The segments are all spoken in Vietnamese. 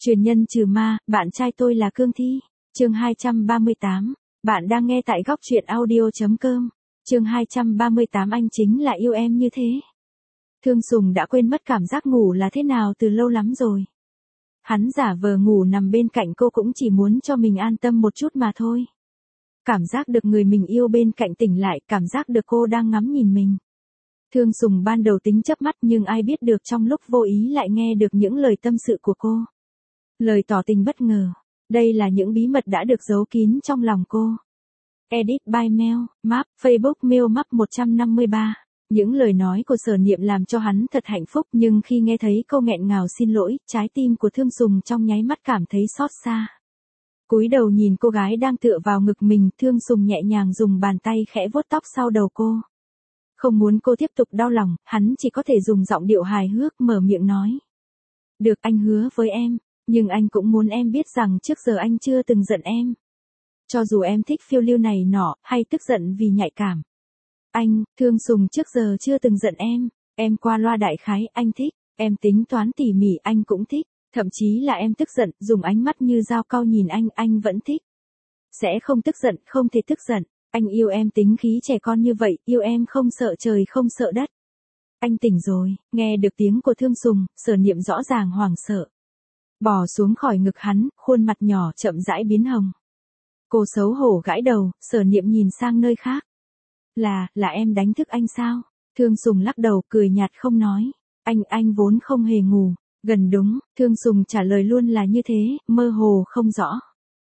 Truyền nhân trừ ma, bạn trai tôi là Cương Thi. Chương 238. Bạn đang nghe tại góc truyện audio.com. Chương 238 anh chính là yêu em như thế. Thương Sùng đã quên mất cảm giác ngủ là thế nào từ lâu lắm rồi. Hắn giả vờ ngủ nằm bên cạnh cô cũng chỉ muốn cho mình an tâm một chút mà thôi. Cảm giác được người mình yêu bên cạnh tỉnh lại, cảm giác được cô đang ngắm nhìn mình. Thương Sùng ban đầu tính chớp mắt nhưng ai biết được trong lúc vô ý lại nghe được những lời tâm sự của cô. Lời tỏ tình bất ngờ. Đây là những bí mật đã được giấu kín trong lòng cô. Edit by Mail, Map, Facebook Mail Map 153. Những lời nói của Sở Niệm làm cho hắn thật hạnh phúc, nhưng khi nghe thấy câu nghẹn ngào xin lỗi, trái tim của Thương Sùng trong nháy mắt cảm thấy xót xa. Cúi đầu nhìn cô gái đang tựa vào ngực mình, Thương Sùng nhẹ nhàng dùng bàn tay khẽ vuốt tóc sau đầu cô. Không muốn cô tiếp tục đau lòng, hắn chỉ có thể dùng giọng điệu hài hước mở miệng nói. Được, anh hứa với em, nhưng anh cũng muốn em biết rằng trước giờ anh chưa từng giận em. Cho dù em thích phiêu lưu này nọ, hay tức giận vì nhạy cảm. Anh, Thương Sùng trước giờ chưa từng giận em qua loa đại khái, anh thích, em tính toán tỉ mỉ anh cũng thích, thậm chí là em tức giận, dùng ánh mắt như dao cau nhìn anh vẫn thích. Sẽ không tức giận, không thể tức giận, anh yêu em tính khí trẻ con như vậy, yêu em không sợ trời không sợ đất. Anh tỉnh rồi, nghe được tiếng của Thương Sùng, Sở Niệm rõ ràng hoảng sợ. Bò xuống khỏi ngực hắn, khuôn mặt nhỏ chậm rãi biến hồng. Cô xấu hổ gãi đầu, Sở Niệm nhìn sang nơi khác. Là em đánh thức anh sao? Thương Sùng lắc đầu cười nhạt không nói. Anh vốn không hề ngủ. Gần đúng, Thương Sùng trả lời luôn là như thế, mơ hồ không rõ.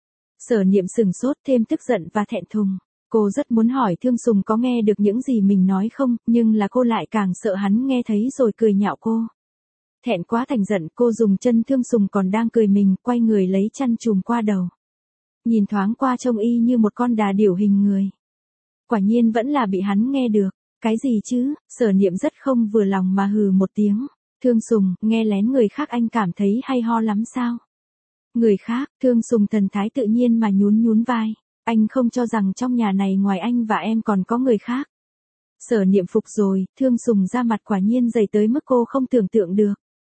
Sở Niệm sừng sốt thêm tức giận và thẹn thùng. Cô rất muốn hỏi Thương Sùng có nghe được những gì mình nói không, nhưng là cô lại càng sợ hắn nghe thấy rồi cười nhạo cô. Thẹn quá thành giận, cô dùng chân Thương Sùng còn đang cười mình, quay người lấy chăn trùm qua đầu. Nhìn thoáng qua trông y như một con đà điểu hình người. Quả nhiên vẫn là bị hắn nghe được. Cái gì chứ? Sở Niệm rất không vừa lòng mà hừ một tiếng. Thương Sùng, nghe lén người khác anh cảm thấy hay ho lắm sao? Người khác, Thương Sùng thần thái tự nhiên mà nhún vai. Anh không cho rằng trong nhà này ngoài anh và em còn có người khác. Sở Niệm phục rồi, Thương Sùng ra mặt quả nhiên dày tới mức cô không tưởng tượng được.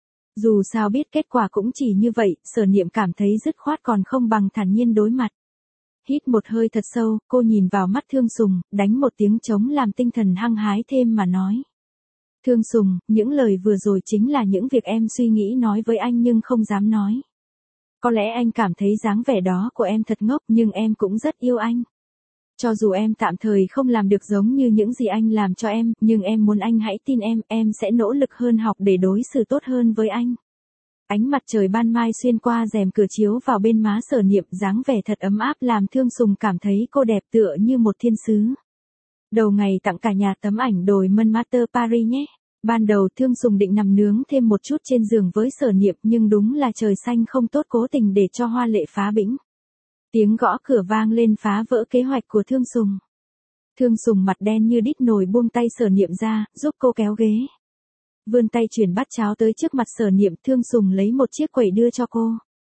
Dù sao biết kết quả cũng chỉ như vậy, Sở Niệm cảm thấy dứt khoát còn không bằng thản nhiên đối mặt. Hít một hơi thật sâu, cô nhìn vào mắt Thương Sùng, đánh một tiếng trống làm tinh thần hăng hái thêm mà nói. Thương Sùng, những lời vừa rồi chính là những việc em suy nghĩ nói với anh nhưng không dám nói. Có lẽ anh cảm thấy dáng vẻ đó của em thật ngốc nhưng em cũng rất yêu anh. Cho dù em tạm thời không làm được giống như những gì anh làm cho em, nhưng em muốn anh hãy tin em sẽ nỗ lực hơn học để đối xử tốt hơn với anh. Ánh mặt trời ban mai xuyên qua rèm cửa chiếu vào bên má Sở Niệm, dáng vẻ thật ấm áp làm Thương Sùng cảm thấy cô đẹp tựa như một thiên sứ. Đầu ngày tặng cả nhà tấm ảnh đồi Montmartre Paris nhé. Ban đầu Thương Sùng định nằm nướng thêm một chút trên giường với Sở Niệm nhưng đúng là trời xanh không tốt cố tình để cho Hoa Lệ phá bĩnh. Tiếng gõ cửa vang lên phá vỡ kế hoạch của Thương Sùng. Thương Sùng mặt đen như đít nồi buông tay Sở Niệm ra, giúp cô kéo ghế. Vươn tay chuyển bát cháo tới trước mặt Sở Niệm, Thương Sùng lấy một chiếc quẩy đưa cho cô.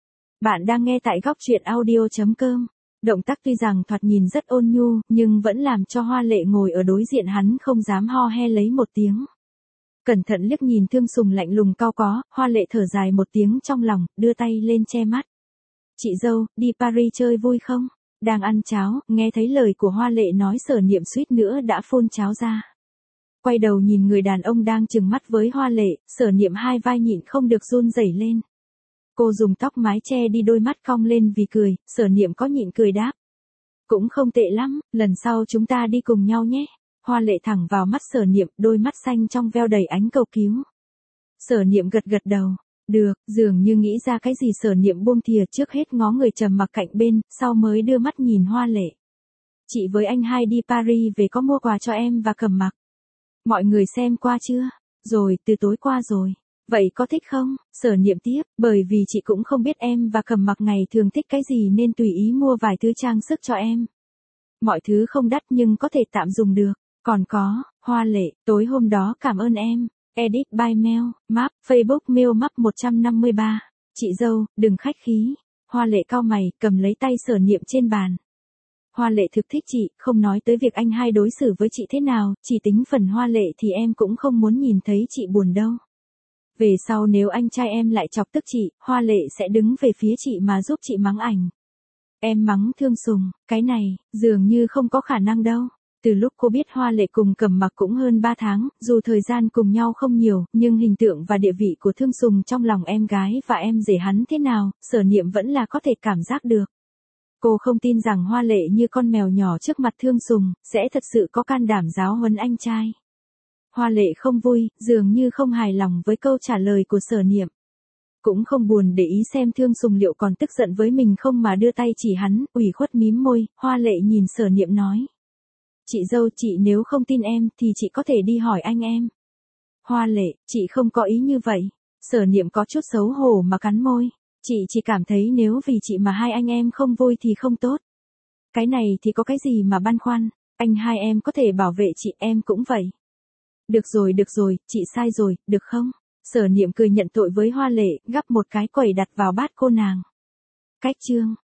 Bạn đang nghe tại góc truyện audio.com. Động tác tuy rằng thoạt nhìn rất ôn nhu, nhưng vẫn làm cho Hoa Lệ ngồi ở đối diện hắn không dám ho he lấy một tiếng. Cẩn thận liếc nhìn Thương Sùng lạnh lùng cau có, Hoa Lệ thở dài một tiếng trong lòng, đưa tay lên che mắt. Chị dâu, đi Paris chơi vui không? Đang ăn cháo, nghe thấy lời của Hoa Lệ nói Sở Niệm suýt nữa đã phun cháo ra. Quay đầu nhìn người đàn ông đang trừng mắt với Hoa Lệ, Sở Niệm hai vai nhịn không được run rẩy lên. Cô dùng tóc mái che đi đôi mắt cong lên vì cười, Sở Niệm có nhịn cười đáp. Cũng không tệ lắm, lần sau chúng ta đi cùng nhau nhé. Hoa Lệ thẳng vào mắt Sở Niệm, đôi mắt xanh trong veo đầy ánh cầu cứu. Sở Niệm gật đầu. Được, dường như nghĩ ra cái gì Sở Niệm buông thìa trước hết ngó người trầm mặc cạnh bên, sau mới đưa mắt nhìn Hoa Lệ. Chị với anh hai đi Paris về có mua quà cho em và Cẩm Mặc. Mọi người xem qua chưa? Rồi, từ tối qua rồi. Vậy có thích không? Sở Niệm tiếp, bởi vì chị cũng không biết em và Cẩm Mặc ngày thường thích cái gì nên tùy ý mua vài thứ trang sức cho em. Mọi thứ không đắt nhưng có thể tạm dùng được. Còn có, Hoa Lệ, tối hôm đó cảm ơn em. Edit by Mail, Map, Facebook Mail Map 153. Chị dâu, đừng khách khí. Hoa Lệ cau mày, cầm lấy tay Sở Niệm trên bàn. Hoa Lệ thực thích chị, không nói tới việc anh hai đối xử với chị thế nào, chỉ tính phần Hoa Lệ thì em cũng không muốn nhìn thấy chị buồn đâu. Về sau nếu anh trai em lại chọc tức chị, Hoa Lệ sẽ đứng về phía chị mà giúp chị mắng ảnh. Em mắng Thương Sùng, cái này, dường như không có khả năng đâu. Từ lúc cô biết Hoa Lệ cùng Cẩm Mặc cũng hơn 3 tháng, dù thời gian cùng nhau không nhiều, nhưng hình tượng và địa vị của Thương Sùng trong lòng em gái và em rể hắn thế nào, Sở Niệm vẫn là có thể cảm giác được. Cô không tin rằng Hoa Lệ như con mèo nhỏ trước mặt Thương Sùng, sẽ thật sự có can đảm giáo huấn anh trai. Hoa Lệ không vui, dường như không hài lòng với câu trả lời của Sở Niệm. Cũng không buồn để ý xem Thương Sùng liệu còn tức giận với mình không mà đưa tay chỉ hắn, ủy khuất mím môi, Hoa Lệ nhìn Sở Niệm nói. Chị dâu, chị nếu không tin em thì chị có thể đi hỏi anh em. Hoa Lệ, chị không có ý như vậy. Sở Niệm có chút xấu hổ mà cắn môi. Chị chỉ cảm thấy nếu vì chị mà hai anh em không vui thì không tốt. Cái này thì có cái gì mà băn khoăn, anh hai em có thể bảo vệ chị, em cũng vậy. Được rồi, chị sai rồi, được không? Sở Niệm cười nhận tội với Hoa Lệ, gắp một cái quẩy đặt vào bát cô nàng. Cách chương